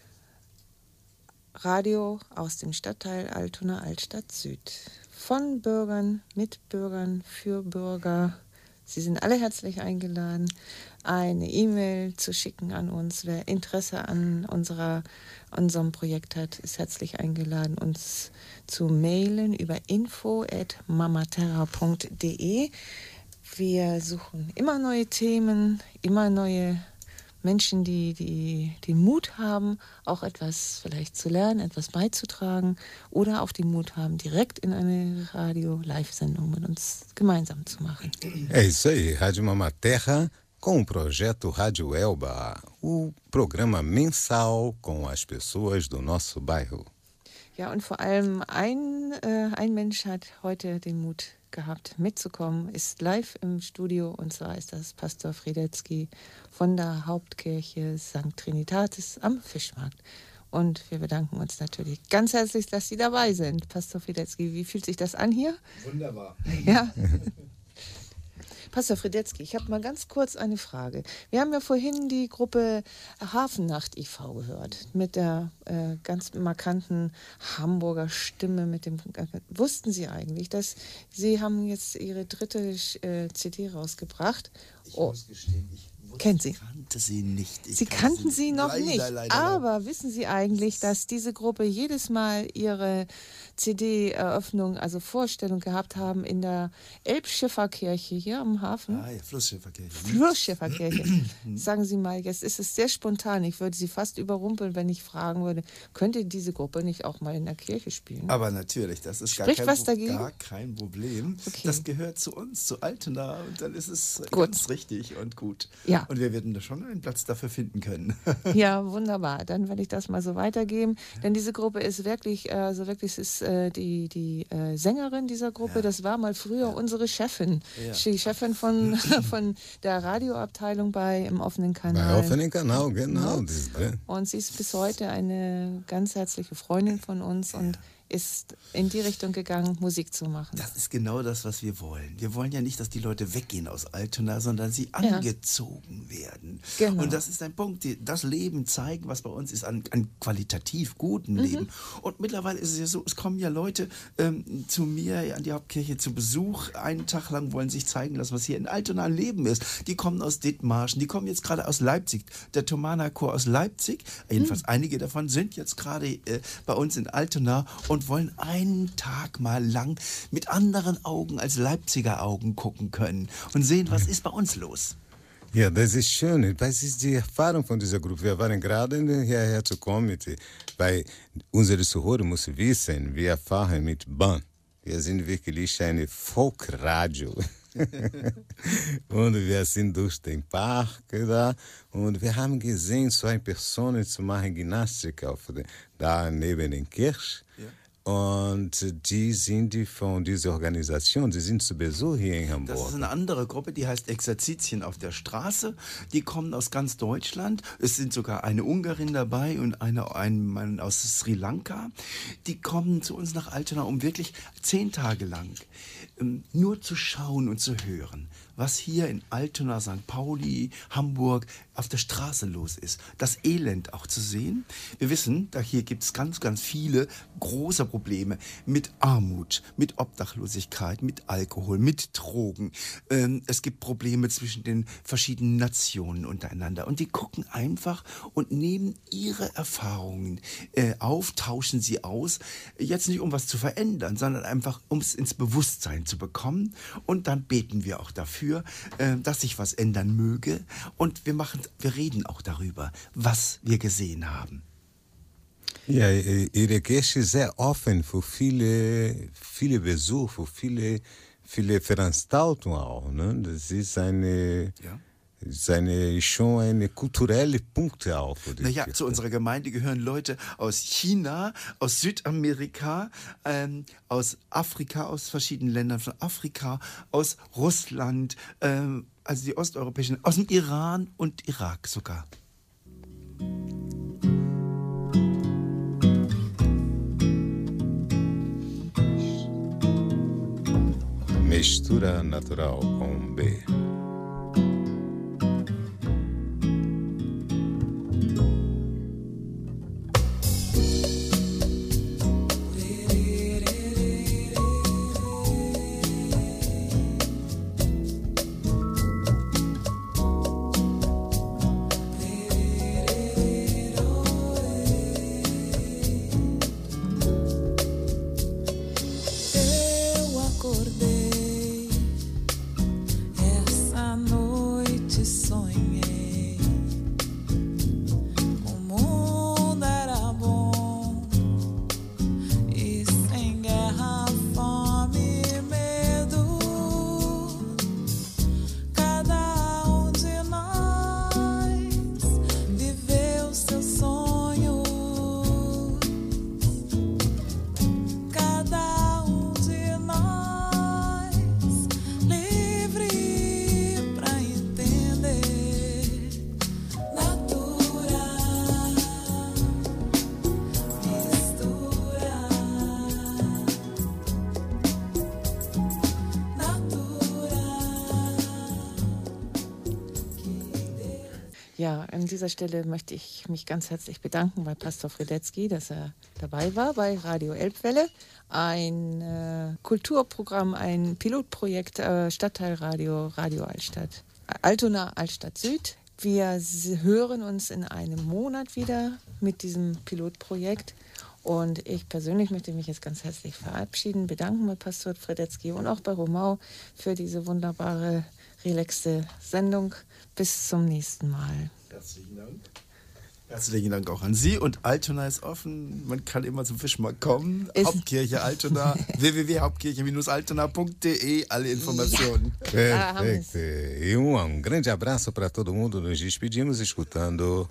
Radio aus dem Stadtteil Altona Altstadt Süd. Von Bürgern, mit Bürgern, für Bürger. Sie sind alle herzlich eingeladen, eine E-Mail zu schicken an uns. Wer Interesse an unserer, unserem Projekt hat, ist herzlich eingeladen, uns zu mailen über info at mamaterra punkt de. Wir suchen immer neue Themen, immer neue Menschen, die, die den Mut haben, auch etwas vielleicht zu lernen, etwas beizutragen oder auch den Mut haben, direkt in eine Radio-Live-Sendung mit uns gemeinsam zu machen. É isso aí, Rádio Mama Terra com o projeto Rádio Elba, o programa mensal com as pessoas do nosso bairro. Ja, und vor allem ein, äh, ein Mensch hat heute den Mut gehabt, mitzukommen, ist live im Studio, und zwar ist das Pastor Friedetzky von der Hauptkirche Sankt Trinitatis am Fischmarkt. Und wir bedanken uns natürlich ganz herzlich, dass Sie dabei sind. Pastor Friedetzky, wie fühlt sich das an hier? Wunderbar. Ja. Pastor Friedetzky, ich habe mal ganz kurz eine Frage. Wir haben ja vorhin die Gruppe Hafennacht i V gehört, mit der äh, ganz markanten Hamburger Stimme. Mit dem, äh, wussten Sie eigentlich, dass Sie haben jetzt Ihre dritte äh, C D rausgebracht? Ich oh. muss gestehen, ich Kennen Sie? kannte sie nicht. Ich Sie kannten sie noch leider, nicht. leider, leider. Aber wissen Sie eigentlich, dass diese Gruppe jedes Mal ihre C D-Eröffnung, also Vorstellung gehabt haben in der Elbschifferkirche hier am Hafen? Ah ja, Flussschifferkirche. Flussschifferkirche. Sagen Sie mal, jetzt ist es sehr spontan. Ich würde Sie fast überrumpeln, wenn ich fragen würde, könnte diese Gruppe nicht auch mal in der Kirche spielen? Aber natürlich, das ist gar Spricht kein, was dagegen? gar kein Problem. Okay. Das gehört zu uns, zu Altena, und dann ist es Gut. ganz richtig und gut. Ja. Und wir werden da schon einen Platz dafür finden können. Ja, wunderbar. Dann werde ich das mal so weitergeben. Ja. Denn diese Gruppe ist wirklich, also wirklich, es ist äh, die, die äh, Sängerin dieser Gruppe, ja. Das war mal früher ja. unsere Chefin. Ja. Die Chefin von, von der Radioabteilung bei im offenen Kanal. Bei offenen Kanal, genau. Ja. Und sie ist bis heute eine ganz herzliche Freundin von uns. Ja. Und ist in die Richtung gegangen, Musik zu machen. Das ist genau das, was wir wollen. Wir wollen ja nicht, dass die Leute weggehen aus Altona, sondern sie angezogen ja. werden. Genau. Und das ist ein Punkt, die, das Leben zeigen, was bei uns ist, an, an qualitativ gutem mhm. Leben. Und mittlerweile ist es ja so, es kommen ja Leute ähm, zu mir an die Hauptkirche zu Besuch. Einen Tag lang wollen sich zeigen lassen, was hier in Altona ein Leben ist. Die kommen aus Dithmarschen, die kommen jetzt gerade aus Leipzig. Der Thomanerchor aus Leipzig, jedenfalls mhm. einige davon sind jetzt gerade äh, bei uns in Altona und wollen einen Tag mal lang mit anderen Augen als Leipziger Augen gucken können und sehen, was ist bei uns los. Ja, das ist schön. Das ist die Erfahrung von dieser Gruppe. Wir waren gerade hierher zu kommen, weil unsere Zuhörer müssen wissen, wir fahren mit Bahn. Wir sind wirklich eine Folkradio. Und wir sind durch den Park da und wir haben gesehen, zwei Personen zu machen Gymnastik auf den, da neben den Kirch. Ja. Und die sind die von dieser Organisation, die sind zu Besuch hier in Hamburg. Das ist eine andere Gruppe, die heißt Exerzitien auf der Straße. Die kommen aus ganz Deutschland. Es sind sogar eine Ungarin dabei und eine, ein Mann aus Sri Lanka. Die kommen zu uns nach Altona, um wirklich zehn Tage lang ähm, nur zu schauen und zu hören, was hier in Altona, Sankt Pauli, Hamburg auf der Straße los ist. Das Elend auch zu sehen. Wir wissen, da hier gibt es ganz, ganz viele große Probleme mit Armut, mit Obdachlosigkeit, mit Alkohol, mit Drogen. Ähm, es gibt Probleme zwischen den verschiedenen Nationen untereinander. Und die gucken einfach und nehmen ihre Erfahrungen äh, auf, tauschen sie aus. Jetzt nicht, um was zu verändern, sondern einfach, um es ins Bewusstsein zu bekommen. Und dann beten wir auch dafür, äh, dass sich was ändern möge. Und wir machen, wir reden auch darüber, was wir gesehen haben. Ja, ihre Kirche ist sehr offen für viele, viele Besuche, für viele, viele Veranstaltungen auch. Ne? Das ist eine, ja. seine, schon eine kulturelle Punkte auch. Für die naja, Kirche. Zu unserer Gemeinde gehören Leute aus China, aus Südamerika, ähm, aus Afrika, aus verschiedenen Ländern von Afrika, aus Russland, ähm, also die osteuropäischen, aus dem Iran und Irak sogar. Mistura natural com B. Ja, an dieser Stelle möchte ich mich ganz herzlich bedanken bei Pastor Fredetzky, dass er dabei war bei Radio Elbwelle. Ein äh, Kulturprogramm, ein Pilotprojekt, äh, Stadtteilradio, Radio Altstadt. Altona, Altstadt Süd. Wir hören uns in einem Monat wieder mit diesem Pilotprojekt. Und ich persönlich möchte mich jetzt ganz herzlich verabschieden, bedanken bei Pastor Fredetzky und auch bei Romau für diese wunderbare, relaxte Sendung. Bis zum nächsten Mal. Herzlichen Dank. Herzlichen Dank auch an Sie. Und Altona ist offen. Man kann immer zum Fischmarkt kommen. Ist Hauptkirche Altona. w w w punkt hauptkirche Bindestrich altona punkt d e. Alle Informationen. Ja. Perfeito. E um, um grande abraço para todo mundo. Nos despedimos escutando